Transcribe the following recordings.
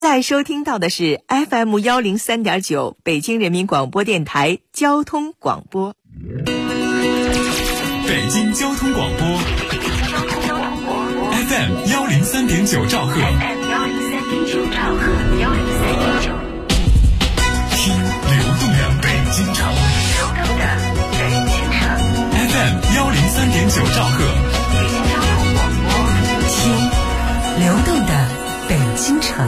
在收听到的是 FM103.9 北京人民广播电台交通广播。 北京交通广播 FM103.9 兆赫，听流动的北京城FM103.9 兆赫， 听流动的北京城。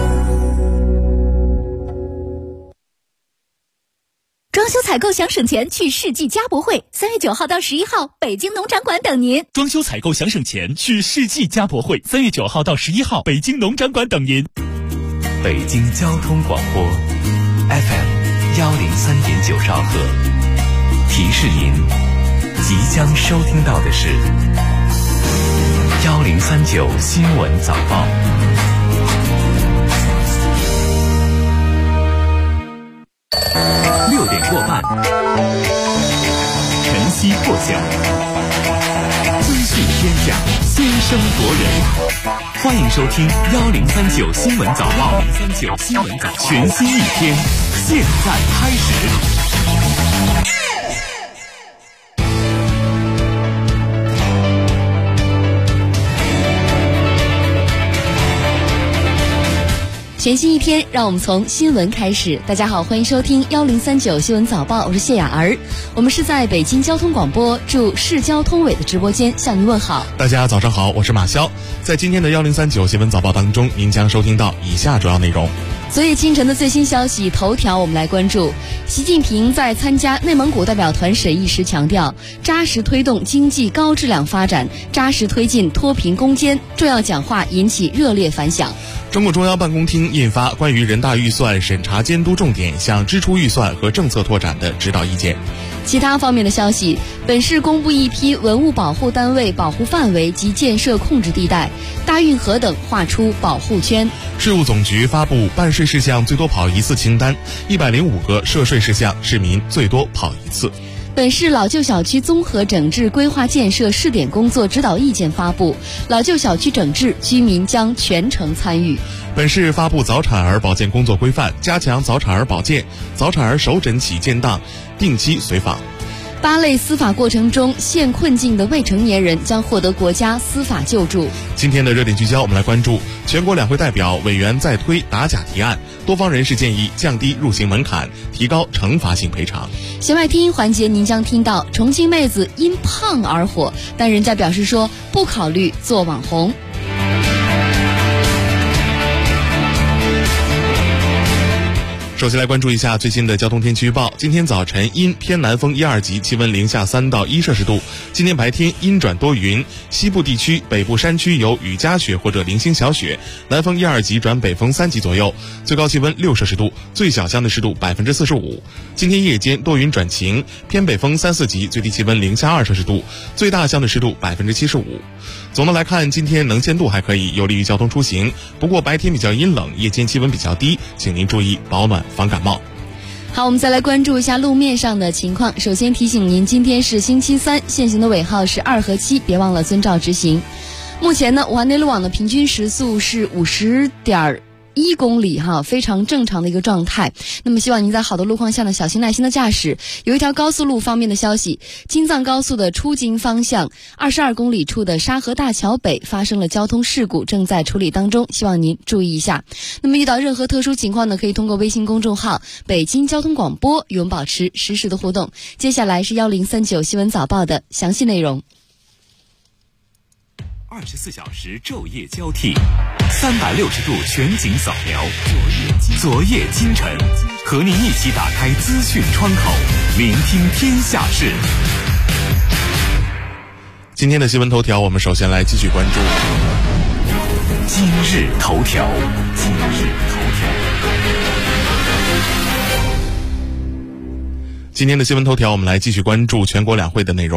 装修采购想省钱，去世纪家博会，3月9号到11号，北京农展馆等您。 装修采购想省钱，去世纪家博会，3月9号到11号，北京农展馆等您。 北京交通广播 FM103.9 兆赫，提示您即将收听到的是1039新闻早报。6点过半，晨曦破晓，资讯天下，先声夺人。欢迎收听1039新闻早报，1039新闻早报，全新一天，现在开始。 全新一天，让我们从新闻开始。大家好，欢迎收听1039新闻早报，我是谢雅儿。我们是在北京交通广播驻市交通委的直播间向您问好。 大家早上好，我是马潇。在今天的1039新闻早报当中，您将收听到以下主要内容。 昨夜清晨的最新消息头条，我们来关注习近平在参加内蒙古代表团审议时强调，扎实推动经济高质量发展，扎实推进脱贫攻坚。重要讲话引起热烈反响。 中共中央办公厅印发关于人大预算审查监督重点项支出预算和政策拓展的指导意见。 其他方面的消息，本市公布一批文物保护单位保护范围及建设控制地带，大运河等划出保护圈。 税务总局发布办税事项最多跑一次清单，105个涉税事项，市民最多跑一次。 本市老旧小区综合整治规划建设试点工作指导意见发布，老旧小区整治居民将全程参与。 本市发布早产儿保健工作规范，加强早产儿保健，早产儿首诊起建档，定期随访。 8类司法过程中陷困境的未成年人将获得国家司法救助。 今天的热点聚焦，我们来关注全国两会代表委员在推打假提案，多方人士建议降低入刑门槛，提高惩罚性赔偿。 弦外听音环节，您将听到重庆妹子因胖而火，但人家表示说不考虑做网红。 首先来关注一下最新的交通天气预报。今天早晨阴偏南风1、2级，气温零下3到1摄氏度。今天白天阴转多云，西部地区、北部山区有雨夹雪或者零星小雪，南风1、2级转北风3级左右，最高气温6摄氏度，最小相对湿度45%。今天夜间多云转晴，偏北风3、4级，最低气温零下2摄氏度，最大相对湿度75%。总的来看，今天能见度还可以，有利于交通出行。不过白天比较阴冷，夜间气温比较低，请您注意保暖防感冒。 好，我们再来关注一下路面上的情况。首先提醒您，今天是星期三，限行的尾号是2和7，别忘了遵照执行。目前呢，武汉内陆网的平均时速是50.1公里哈，非常正常的一个状态。那么希望您在好的路况下呢，小心耐心的驾驶。有一条高速路方面的消息，京藏高速的出京方向22公里处的沙河大桥北发生了交通事故，正在处理当中，希望您注意一下。那么遇到任何特殊情况呢，可以通过微信公众号北京交通广播与我们保持实时的互动。接下来是1039新闻早报的详细内容。 24小时昼夜交替，360度全景扫描，昨夜今晨，和您一起打开资讯窗口，聆听天下事。 今天的新闻头条，我们首先来继续关注今日头条。 今天的新闻头条，我们来继续关注全国两会的内容。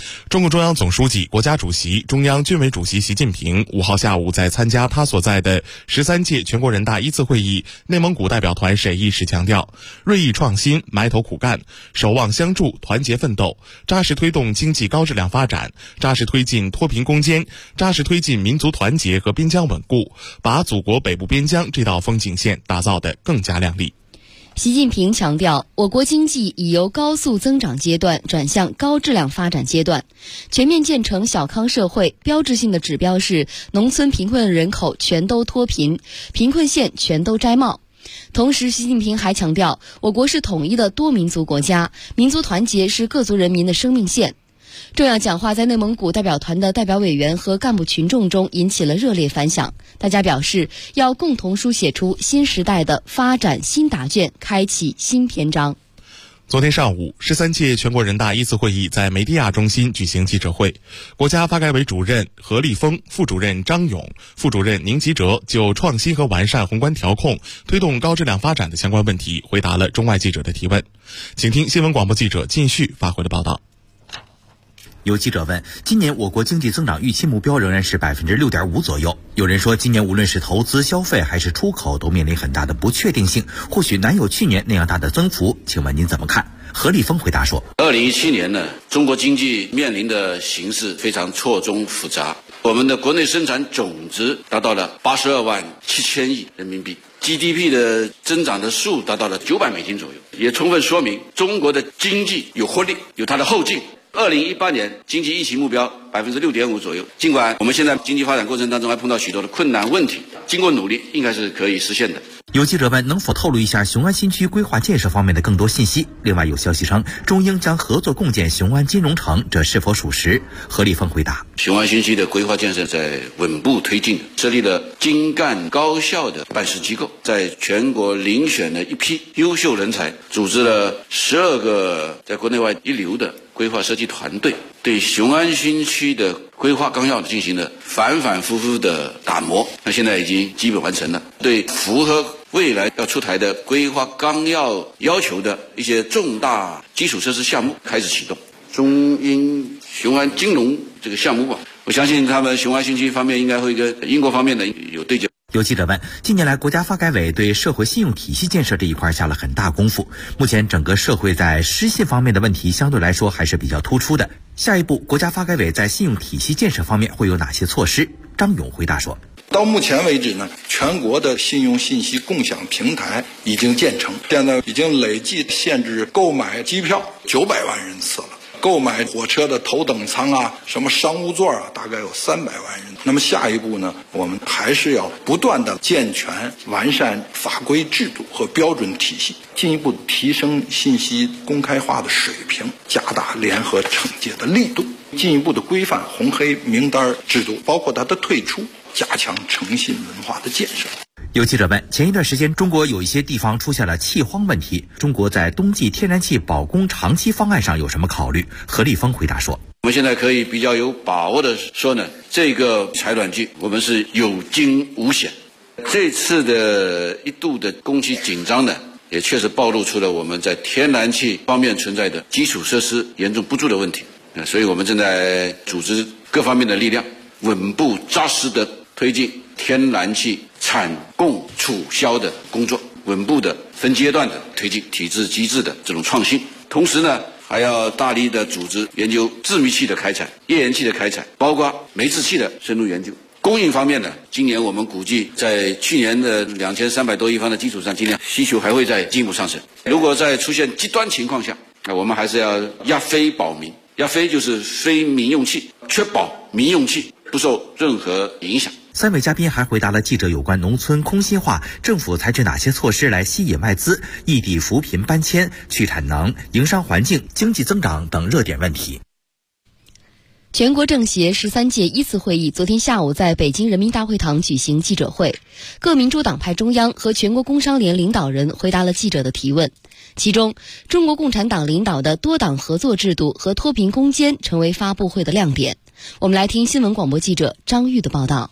中共中央总书记、国家主席、中央军委主席习近平5号下午在参加他所在的13届全国人大一次会议内蒙古代表团审议时强调，锐意创新，埋头苦干，守望相助，团结奋斗，扎实推动经济高质量发展，扎实推进脱贫攻坚，扎实推进民族团结和边疆稳固，把祖国北部边疆这道风景线打造得更加亮丽。 习近平强调，我国经济已由高速增长阶段转向高质量发展阶段，全面建成小康社会，标志性的指标是农村贫困人口全都脱贫，贫困县全都摘帽。同时，习近平还强调，我国是统一的多民族国家，民族团结是各族人民的生命线。重要讲话在内蒙古代表团的代表委员和干部群众中引起了热烈反响。大家表示，要共同书写出新时代的发展新答卷，开启新篇章。 昨天上午，13届全国人大一次会议在梅地亚中心举行记者会，国家发改委主任何立峰、副主任张勇、副主任宁吉喆就创新和完善宏观调控、推动高质量发展的相关问题回答了中外记者的提问。请听新闻广播记者靳旭发回的报道。 有记者问，今年我国经济增长预期目标仍然是 6.5% 左右。有人说，今年无论是投资、消费还是出口都面临很大的不确定性，或许难有去年那样大的增幅。请问您怎么看？何立峰回答说 ，2017年呢，中国经济面临的形势非常错综复杂。我们的国内生产总值达到了82万7千亿人民币。GDP 的增长的数达到了900美金左右，也充分说明中国的经济有活力，有它的后劲。2018年经济预期目标 6.5% 左右，尽管我们现在经济发展过程当中还碰到许多的困难问题，经过努力应该是可以实现的。 有记者问，能否透露一下雄安新区规划建设方面的更多信息？另外有消息称，中英将合作共建雄安金融城，这是否属实？何立峰回答， 雄安新区的规划建设在稳步推进，设立了精干高效的办事机构，在全国遴选了一批优秀人才，组织了12个在国内外一流的规划设计团队，对雄安新区的规划纲要进行了反反复复的打磨，那现在已经基本完成了。对符合未来要出台的规划纲要要求的一些重大基础设施项目开始启动。中英雄安金融这个项目吧，我相信他们雄安新区方面应该会跟英国方面的有对接。 有记者问，近年来国家发改委对社会信用体系建设这一块下了很大功夫，目前整个社会在失信方面的问题相对来说还是比较突出的，下一步国家发改委在信用体系建设方面会有哪些措施？张勇回答说， 到目前为止呢，全国的信用信息共享平台已经建成，现在已经累计限制购买机票900万人次了，购买火车的头等舱啊，什么商务座啊，大概有300万人。那么下一步呢，我们还是要不断的健全完善法规制度和标准体系，进一步提升信息公开化的水平，加大联合惩戒的力度，进一步的规范红黑名单制度，包括它的退出，加强诚信文化的建设。 有记者问，前一段时间中国有一些地方出现了气荒问题，中国在冬季天然气保供长期方案上有什么考虑？何立峰回答说， 我们现在可以比较有把握的说呢，这个采暖季我们是有惊无险。这次的一度的供气紧张呢，也确实暴露出了我们在天然气方面存在的基础设施严重不足的问题。所以我们正在组织各方面的力量，稳步扎实的推进天然气产供储销的工作，稳步的分阶段的推进体制机制的这种创新。同时呢，还要大力的组织研究制密气的开采、页岩气的开采，包括煤制气的深入研究。供应方面呢，今年我们估计在去年的2300多亿方的基础上，今年需求还会再进一步上升。如果在出现极端情况下，我们还是要压非保民，压非就是非民用气，确保民用气不受任何影响。 3位嘉宾还回答了记者有关农村空心化，政府采取哪些措施来吸引外资、异地扶贫搬迁、去产能、营商环境、经济增长等热点问题。 全国政协13届一次会议昨天下午在北京人民大会堂举行记者会，各民主党派中央和全国工商联领导人回答了记者的提问。其中，中国共产党领导的多党合作制度和脱贫攻坚成为发布会的亮点。我们来听新闻广播记者张玉的报道。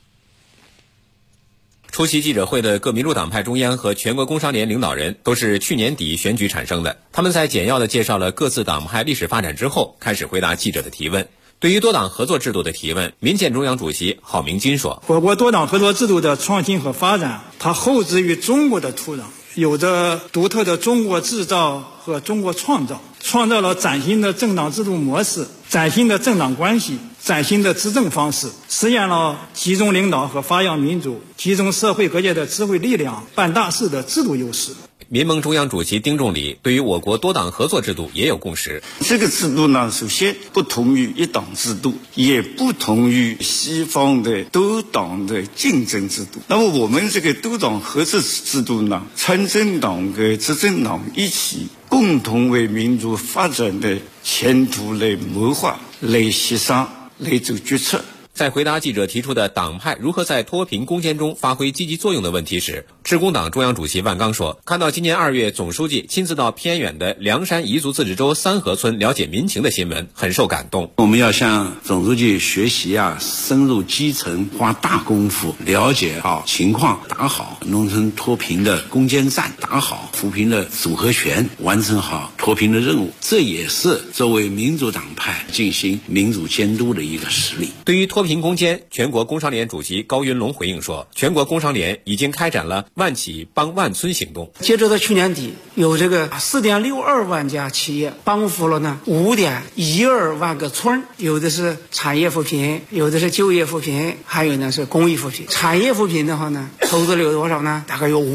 出席记者会的各民主党派中央和全国工商联领导人都是去年底选举产生的，他们在简要地介绍了各自党派历史发展之后，开始回答记者的提问。 对于多党合作制度的提问，民建中央主席郝明金说： 我国多党合作制度的创新和发展，它厚植于中国的土壤，有着独特的中国制造和中国创造，创造了崭新的政党制度模式、崭新的政党关系、崭新的执政方式，实现了集中领导和发扬民主、集中社会各界的智慧力量、办大事的制度优势。 民盟中央主席丁仲礼对于我国多党合作制度也有共识。 这个制度呢，首先不同于一党制度，也不同于西方的多党的竞争制度。那么我们这个多党合作制度呢，参政党和执政党一起共同为民主发展的前途来谋划、来协商、来做决策。 在回答记者提出的党派如何在脱贫攻坚中发挥积极作用的问题时，致公党中央主席万钢说，看到今年2月总书记亲自到偏远的凉山彝族自治州三河村了解民情的新闻，很受感动。 我们要向总书记学习深入基层，花大功夫了解好情况，打好农村脱贫的攻坚战，打好扶贫的组合拳，完成好脱贫的任务。这也是作为民主党派进行民主监督的一个实力。 对于脱贫攻坚，全国工商联主席高云龙回应说，全国工商联已经开展了万企帮万村行动。 截止到去年底，有这个4.62万家企业帮扶了呢5.12万个村，有的是产业扶贫，有的是就业扶贫，还有呢是公益扶贫。产业扶贫的话呢，投资了有多少呢？大概有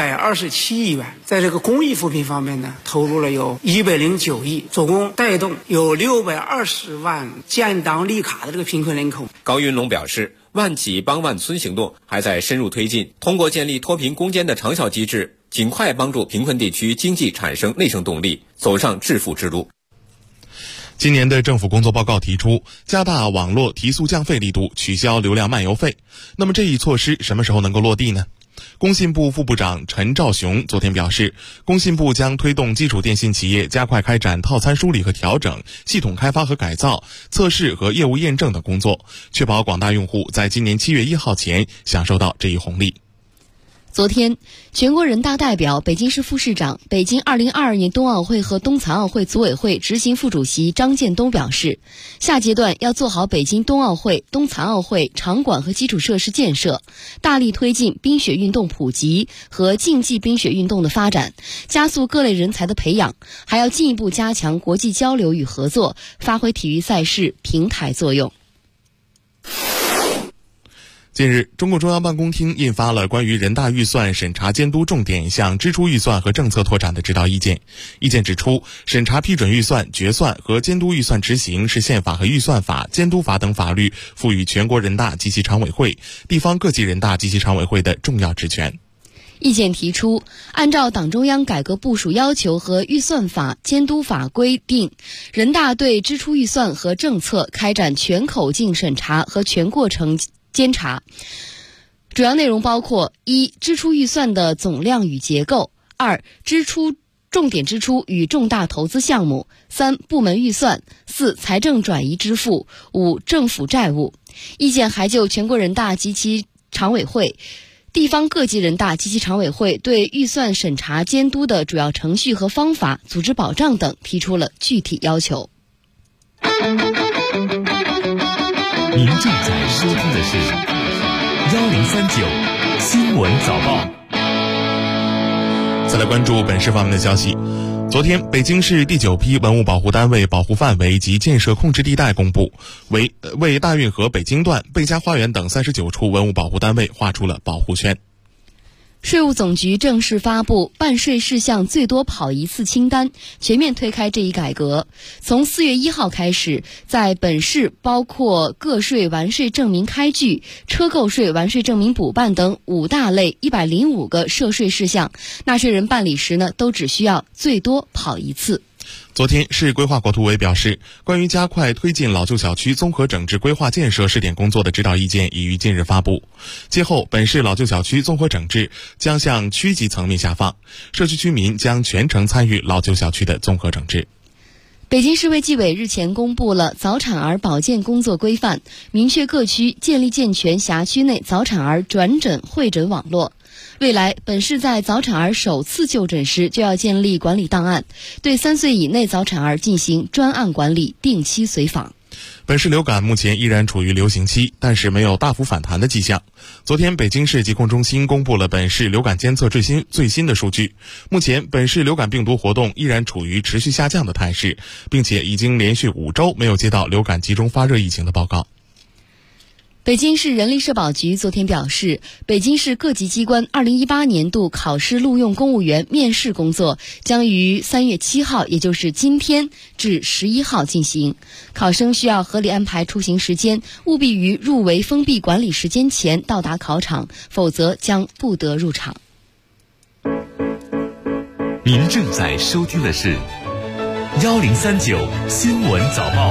527亿元。在这个公益扶贫方面呢，投入了有109亿，总共带动有620万建档立卡的这个贫困人口。 高云龙表示，万企帮万村行动还在深入推进，通过建立脱贫攻坚的长效机制，尽快帮助贫困地区经济产生内生动力，走上致富之路。 今年的政府工作报告提出，加大网络提速降费力度，取消流量漫游费。那么这一措施什么时候能够落地呢？工信部副部长陈肇雄昨天表示，工信部将推动基础电信企业加快开展套餐梳理和调整、系统开发和改造、测试和业务验证等工作，确保广大用户在今年7月1号前享受到这一红利。 昨天，全国人大代表、北京市副市长、北京2022年冬奥会和冬残奥会组委会执行副主席张建东表示，下阶段要做好北京冬奥会、冬残奥会场馆和基础设施建设，大力推进冰雪运动普及和竞技冰雪运动的发展，加速各类人才的培养，还要进一步加强国际交流与合作，发挥体育赛事平台作用。 近日，中共中央办公厅印发了关于人大预算审查监督重点项支出预算和政策拓展的指导意见。意见指出，审查批准预算、决算和监督预算执行是宪法和预算法、监督法等法律赋予全国人大及其常委会、地方各级人大及其常委会的重要职权。 意见提出，按照党中央改革部署要求和预算法、监督法规定，人大对支出预算和政策开展全口径审查和全过程监察，主要内容包括：一、支出预算的总量与结构；二、重点支出与重大投资项目；三、部门预算；四、财政转移支付；五、政府债务。意见还就全国人大及其常委会、地方各级人大及其常委会对预算审查监督的主要程序和方法、组织保障等提出了具体要求。 您正在收听的是1039新闻早报。 再来关注本市方面的消息。昨天，北京市第9批文物保护单位保护范围及建设控制地带公布，为大运河北京段、贝家花园等39处文物保护单位划出了保护圈。 税务总局正式发布办税事项最多跑一次清单，全面推开这一改革。从4月1号开始，在本市包括个税完税证明开具、车购税完税证明补办等5大类105个涉税事项，纳税人办理时呢，都只需要最多跑一次。 昨天，市规划国土委表示，关于加快推进老旧小区综合整治规划建设试点工作的指导意见已于近日发布。今后，本市老旧小区综合整治将向区级层面下放，社区居民将全程参与老旧小区的综合整治。 北京市卫计委日前公布了早产儿保健工作规范，明确各区建立健全辖区内早产儿转诊会诊网络。未来，本市在早产儿首次就诊时就要建立管理档案，对3岁以内早产儿进行专案管理，定期随访。 本市流感目前依然处于流行期，但是没有大幅反弹的迹象。昨天，北京市疾控中心公布了本市流感监测最新的数据。目前，本市流感病毒活动依然处于持续下降的态势，并且已经连续5周没有接到流感集中发热疫情的报告。 北京市人力社保局昨天表示，北京市各级机关2018年度考试录用公务员面试工作将于3月7号，也就是今天至11号进行。考生需要合理安排出行时间，务必于入围封闭管理时间前到达考场，否则将不得入场。 您正在收听的是1039新闻早报。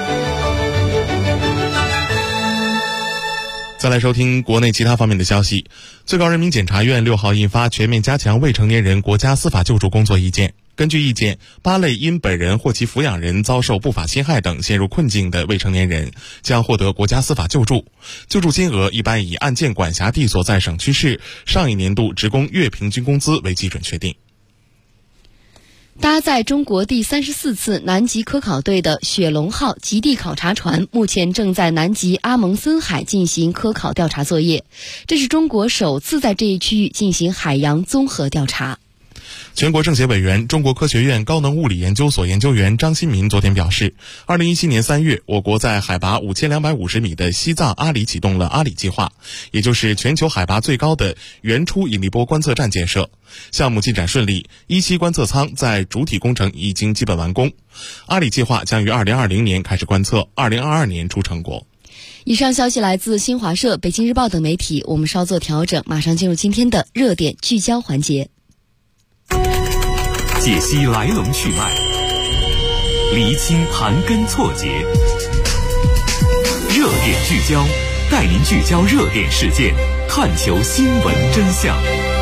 再来收听国内其他方面的消息。最高人民检察院6号印发全面加强未成年人国家司法救助工作意见。根据意见，8类因本人或其抚养人遭受不法侵害等陷入困境的未成年人将获得国家司法救助，救助金额一般以案件管辖地所在省区市上一年度职工月平均工资为基准确定。 搭载中国第34次南极科考队的雪龙号极地考察船目前正在南极阿蒙森海进行科考调查作业，这是中国首次在这一区域进行海洋综合调查。 全国政协委员、中国科学院高能物理研究所研究员张新民昨天表示，2017年3月，我国在海拔5250米的西藏阿里启动了阿里计划，也就是全球海拔最高的原初引力波观测站建设。项目进展顺利，1期观测舱在主体工程已经基本完工。阿里计划将于2020年开始观测，2022年出成果。 以上消息来自新华社、北京日报等媒体，我们稍作调整，马上进入今天的热点聚焦环节。 解析来龙去脉，厘清盘根错节，热点聚焦，带您聚焦热点事件，探求新闻真相。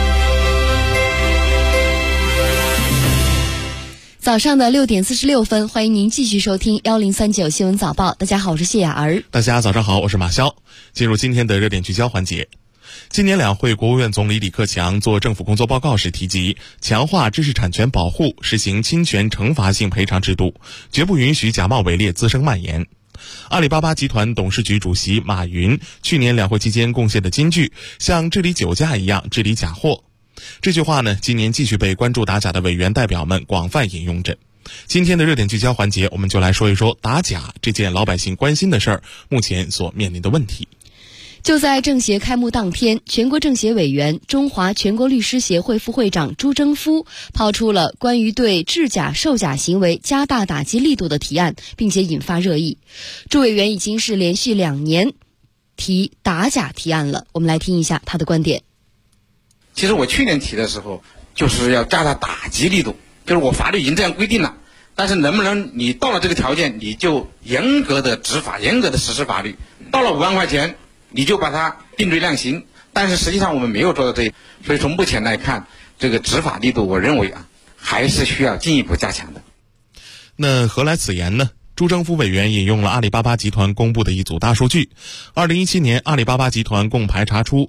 早上的6点46分，欢迎您继续收听1039新闻早报。大家好，我是谢雅儿。 大家早上好，我是马潇。进入今天的热点聚焦环节。今年两会，国务院总理李克强做政府工作报告时提及，强化知识产权保护，实行侵权惩罚性赔偿制度，绝不允许假冒伪劣滋生蔓延。阿里巴巴集团董事局主席马云去年两会期间贡献的金句，像治理酒驾一样治理假货。这句话呢，今年继续被关注打假的委员代表们广泛引用着。今天的热点聚焦环节，我们就来说一说打假这件老百姓关心的事儿，目前所面临的问题。 就在政协开幕当天，全国政协委员、中华全国律师协会副会长朱征夫抛出了关于对制假售假行为加大打击力度的提案，并且引发热议。朱委员已经是连续2年提打假提案了，我们来听一下他的观点。 其实我去年提的时候，就是要加大打击力度，就是我法律已经这样规定了，但是能不能你到了这个条件，你就严格的执法，严格的实施法律，到了5万块钱你就把它定罪量刑，但是实际上我们没有做到这一，所以从目前来看，这个执法力度我认为还是需要进一步加强的。 那何来此言呢？朱征夫委员引用了阿里巴巴集团公布的一组大数据，2017年阿里巴巴集团共排查出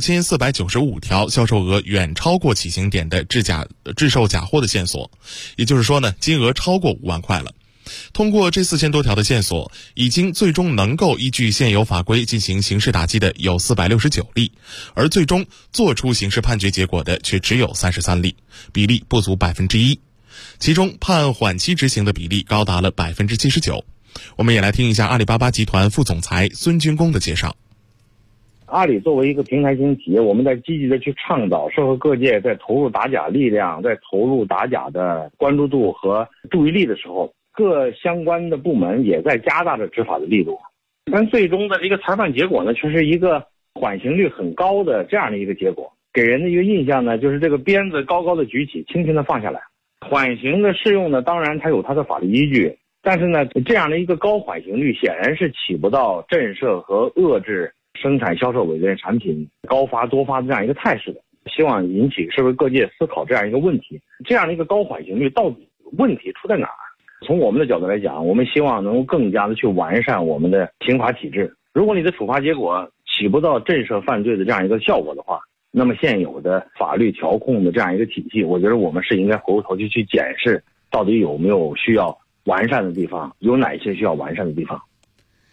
4495条销售额远超过起刑点的制售假货的线索，也就是说呢，金额超过5万块了。通过这4000多条的线索，已经最终能够依据现有法规进行刑事打击的有469例，而最终做出刑事判决结果的却只有33例，比例不足1%。其中判缓期执行的比例高达了79%。我们也来听一下阿里巴巴集团副总裁孙军功的介绍。 阿里作为一个平台型企业，我们在积极的去倡导社会各界在投入打假力量，在投入打假的关注度和注意力的时候，各相关的部门也在加大着执法的力度，但最终的一个裁判结果呢，却是一个缓刑率很高的这样的一个结果，给人的一个印象呢，就是这个鞭子高高的举起，轻轻的放下来。缓刑的适用呢，当然它有它的法律依据，但是呢，这样的一个高缓刑率显然是起不到震慑和遏制生产销售伪劣产品高发多发的这样一个态势的。希望引起社会各界思考这样一个问题，这样的一个高缓刑率到底问题出在哪儿？从我们的角度来讲，我们希望能够更加的去完善我们的刑法体制。如果你的处罚结果起不到震慑犯罪的这样一个效果的话，那么现有的法律调控的这样一个体系，我觉得我们是应该回过头去检视到底有没有需要完善的地方，有哪些需要完善的地方。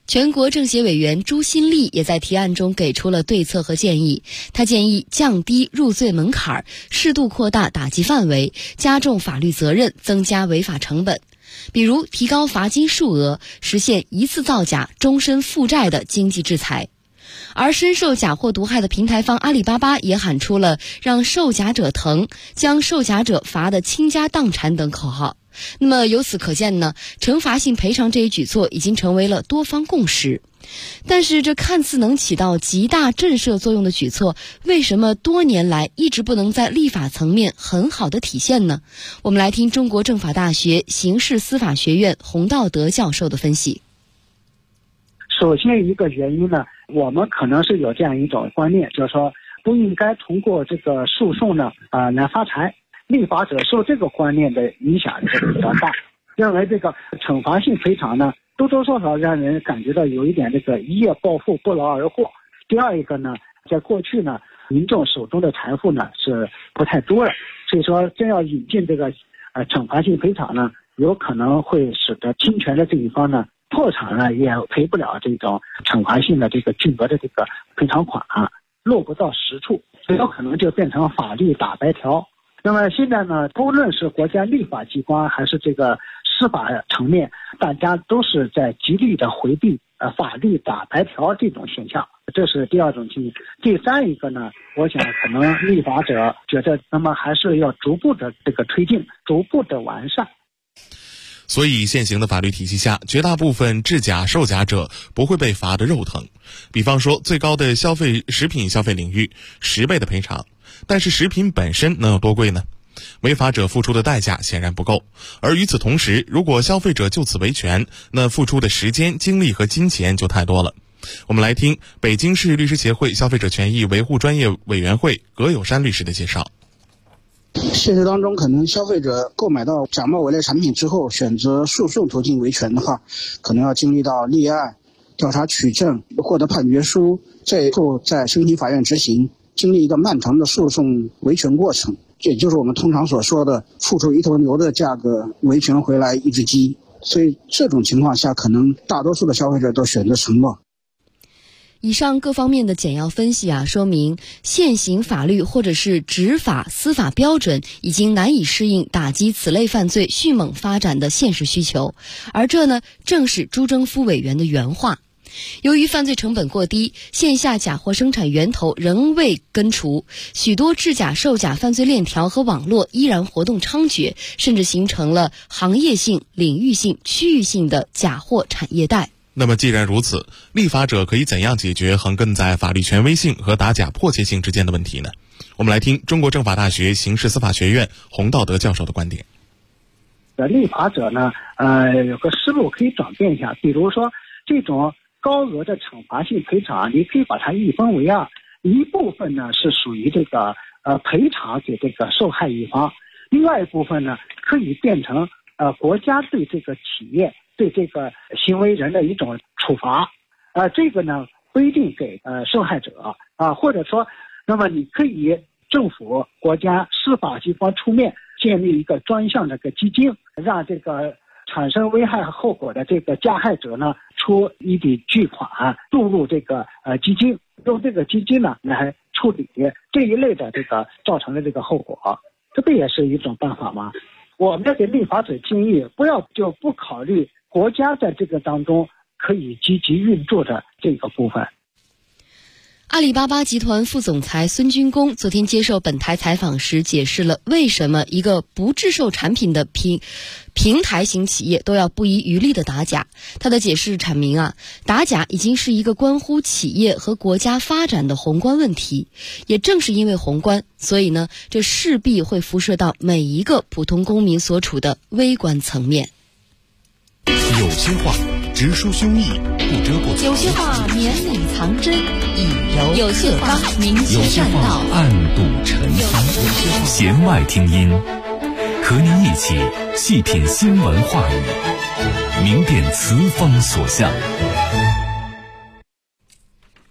全国政协委员朱新丽也在提案中给出了对策和建议。他建议降低入罪门槛，适度扩大打击范围，加重法律责任，增加违法成本。比如提高罚金数额，实现一次造假终身负债的经济制裁。而深受假货毒害的平台方阿里巴巴也喊出了让售假者疼，将售假者罚得倾家荡产等口号。那么由此可见呢，惩罚性赔偿这一举措已经成为了多方共识。但是这看似能起到极大震慑作用的举措，为什么多年来一直不能在立法层面很好的体现呢？我们来听中国政法大学刑事司法学院洪道德教授的分析。 首先一个原因呢，我们可能是有这样一种观念，就是说不应该通过这个诉讼呢来发财。立法者受这个观念的影响是比较大，认为这个惩罚性赔偿呢多多少少让人感觉到有一点这个一夜暴富不劳而获。第二一个呢，在过去呢民众手中的财富呢是不太多了，所以说真要引进这个惩罚性赔偿呢，有可能会使得侵权的这一方呢破产了，也赔不了这种惩罚性的这个巨额的这个赔偿款落不到实处，有可能就变成法律打白条。那么现在呢，不论是国家立法机关还是这个司法层面，大家都是在极力的回避法律打白条这种现象，这是第二种情形。第三一个呢，我想可能立法者觉得，那么还是要逐步的这个推进，逐步的完善。 所以现行的法律体系下，绝大部分制假售假者不会被罚得肉疼。比方说最高的食品消费领域10倍的赔偿，但是食品本身能有多贵呢？违法者付出的代价显然不够，而与此同时，如果消费者就此维权，那付出的时间、精力和金钱就太多了。我们来听北京市律师协会消费者权益维护专业委员会葛友山律师的介绍。 现实当中，可能消费者购买到假冒伪劣产品之后，选择诉讼途径维权的话，可能要经历到立案、调查取证、获得判决书，最后在申请法院执行，经历一个漫长的诉讼维权过程，也就是我们通常所说的付出一头牛的价格维权回来一只鸡。所以这种情况下，可能大多数的消费者都选择沉默。 以上各方面的简要分析说明现行法律或者是执法司法标准已经难以适应打击此类犯罪迅猛发展的现实需求，而这呢，正是朱征夫委员的原话。由于犯罪成本过低，线下假货生产源头仍未根除，许多制假售假犯罪链条和网络依然活动猖獗，甚至形成了行业性、领域性、区域性的假货产业带。 那么既然如此，立法者可以怎样解决横亘在法律权威性和打假迫切性之间的问题呢？我们来听中国政法大学刑事司法学院洪道德教授的观点。 立法者呢，有个思路可以转变一下，比如说这种高额的惩罚性赔偿，你可以把它一分为二，一部分呢是属于这个赔偿给这个受害一方，另外一部分呢可以变成国家对这个企业对这个行为人的一种处罚，这个呢不一定给受害者或者说，那么你可以政府、国家、司法机关出面建立一个专项的个基金，让这个产生危害后果的这个加害者呢出一笔巨款注入这个基金，用这个基金呢来处理这一类的这个造成的这个后果，这不也是一种办法吗？我们给立法者建议，不考虑国家在这个当中可以积极运作的这个部分。 阿里巴巴集团副总裁孙军功昨天接受本台采访时解释了为什么一个不制售产品的平台型企业都要不遗余力的打假。他的解释阐明打假已经是一个关乎企业和国家发展的宏观问题，也正是因为宏观，所以呢，这势必会辐射到每一个普通公民所处的微观层面。 有些话直抒胸臆，不遮过； 有些话绵里藏针，以柔有些话明有些栈道， 暗度陈仓。弦外听音，和您一起细品新闻话语，明辨词锋所向。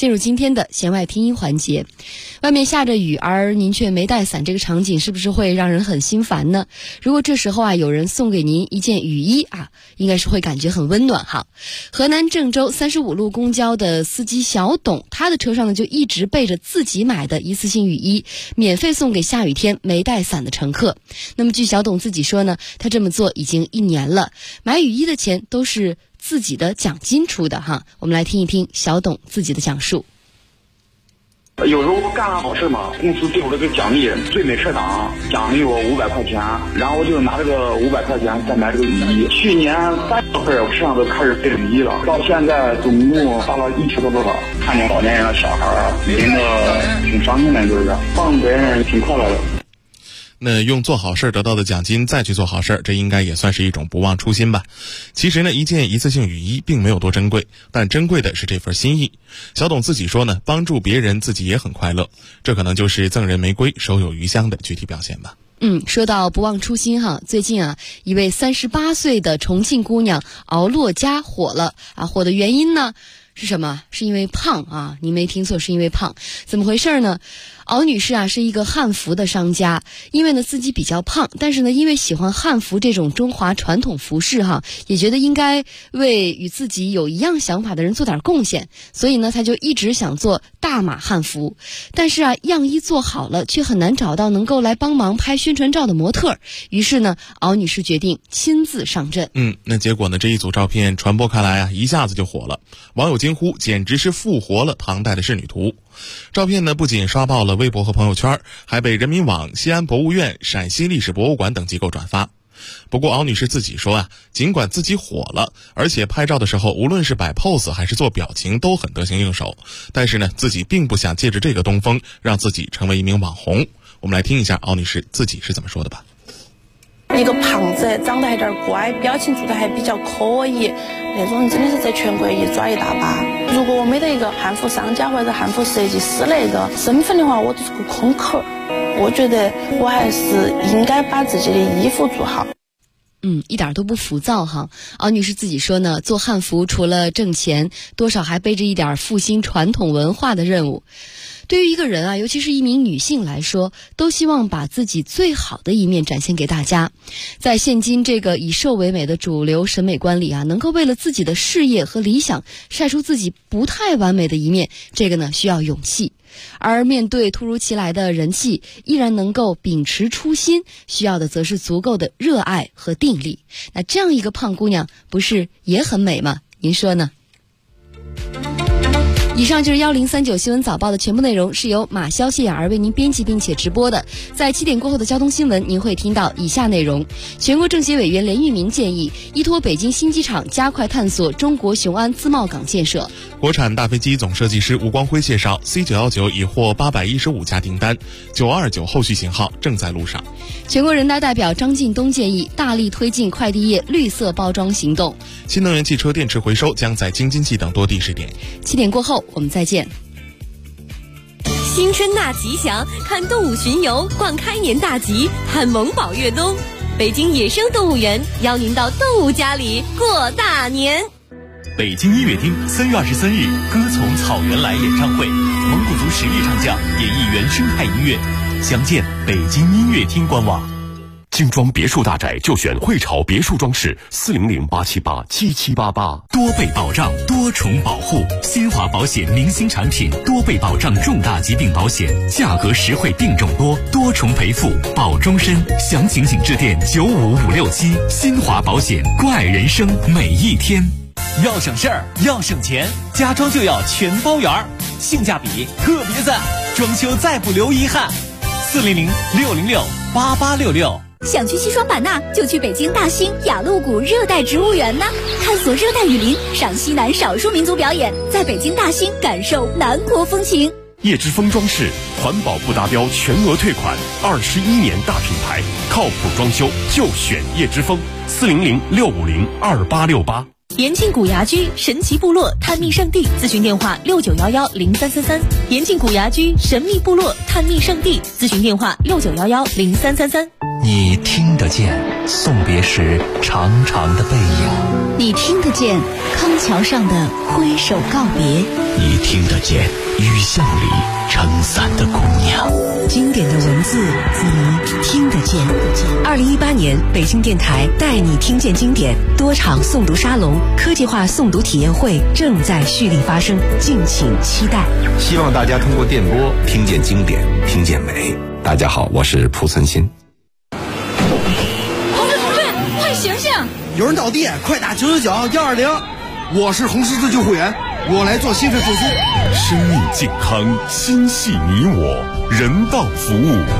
进入今天的弦外听音环节。外面下着雨，而您却没带伞，这个场景是不是会让人很心烦呢？如果这时候有人送给您一件雨衣应该是会感觉很温暖哈。河南郑州35路公交的司机小董，他的车上呢就一直备着自己买的一次性雨衣，免费送给下雨天没带伞的乘客。那么据小董自己说呢，他这么做已经1年了，买雨衣的钱都是自己的奖金出的哈。我们来听一听小董自己的讲述。 有时候我干了好事嘛，公司给我这个奖励，最美车党奖励我500块钱，然后我就拿这个500块钱再买这个雨衣。去年3月份我身上都开始备雨衣了，到现在总共花了1千多了。看见老年人的小孩淋得挺伤心的，就是帮别人挺快乐的。 那用做好事得到的奖金再去做好事，这应该也算是一种不忘初心吧。其实呢，一件一次性雨衣并没有多珍贵，但珍贵的是这份心意。小董自己说呢，帮助别人自己也很快乐，这可能就是赠人玫瑰手有余香的具体表现吧。 说到不忘初心最近一位38岁的重庆姑娘敖洛佳火了火的原因呢是什么？是因为胖你没听错，是因为胖。怎么回事呢？敖女士是一个汉服的商家，因为呢自己比较胖，但是呢因为喜欢汉服这种中华传统服饰也觉得应该为与自己有一样想法的人做点贡献，所以呢她就一直想做大码汉服。但是样衣做好了，却很难找到能够来帮忙拍宣传照的模特，于是呢敖女士决定亲自上阵。 那结果呢，这一组照片传播开来一下子就火了，网友惊呼简直是复活了唐代的仕女图。照片呢不仅刷爆了微博和朋友圈，还被人民网、西安博物院、陕西历史博物馆等机构转发。不过敖女士自己说尽管自己火了，而且拍照的时候无论是摆 pose 还是做表情都很得心应手，但是呢自己并不想借着这个东风让自己成为一名网红。我们来听一下敖女士自己是怎么说的吧。 一个胖子长得还有点乖，表情做的还比较可以，那种真的是在全国一抓一大把。如果我没得一个汉服商家或者汉服设计师那个身份的话，我就是个空口。我觉得我还是应该把自己的衣服做好。 一点都不浮躁敖女士自己说呢，做汉服除了挣钱，多少还背着一点复兴传统文化的任务。对于一个人尤其是一名女性来说，都希望把自己最好的一面展现给大家。在现今这个以瘦为美的主流审美观里能够为了自己的事业和理想晒出自己不太完美的一面，这个呢需要勇气。而面对突如其来的人气，依然能够秉持初心，需要的则是足够的热爱和定力。那这样一个胖姑娘不是也很美吗？您说呢？以上就是1039新闻早报的全部内容，是由马潇、谢雅儿为您编辑并且直播的。在7点过后的交通新闻，您会听到以下内容：全国政协委员连玉明建议，依托北京新机场加快探索中国雄安自贸港建设。 国产大飞机总设计师吴光辉介绍 C919 已获815家订单，929后续型号正在路上。 全国人大代表张近东建议大力推进快递业绿色包装行动。 新能源汽车电池回收将在京津冀等多地试点。 7点过后我们再见。 新春纳吉祥，看动物巡游，逛开年大吉，看萌宝越冬。北京野生动物园邀您到动物家里过大年。 北京音乐厅3月23日，歌从草原来演唱会，蒙古族实力唱将演绎原生态音乐，详见北京音乐厅官网。 精装别墅大宅就选汇潮别墅装饰，400-878-7788。 多倍保障，多重保护，新华保险明星产品，多倍保障重大疾病保险，价格实惠，病种多，多重赔付，保终身。详情请致电95567。新华保险，关爱人生每一天。要省事儿，要省钱，家装就要全包圆，性价比特别赞，装修再不留遗憾。400-606-8866。 想去西双版纳，就去北京大兴雅鹿谷热带植物园呐，探索热带雨林，赏西南少数民族表演，在北京大兴感受南国风情。 叶之峰装饰，环保不达标全额退款，21年大品牌，靠谱装修就选叶之峰。400-650-2868。 延庆古牙居神奇部落探秘圣地，咨询电话6911-0333。延庆古牙居神秘部落探秘圣地，咨询电话6911-0333。 你听得见送别时长长的背影， 你听得见康桥上的挥手告别， 你听得见雨巷里撑伞的姑娘。 经典的文字，你听得见。 2018年北京电台带你听见经典多场诵读沙龙、科技化诵读体验会正在蓄力发生，敬请期待。 希望大家通过电波听见经典，听见美。大家好，我是蒲存昕。 同志，快醒醒！ 有人倒地，快打999-120。我是红十字救护员，我来做心肺复苏。 生命健康，心系你我，人道服务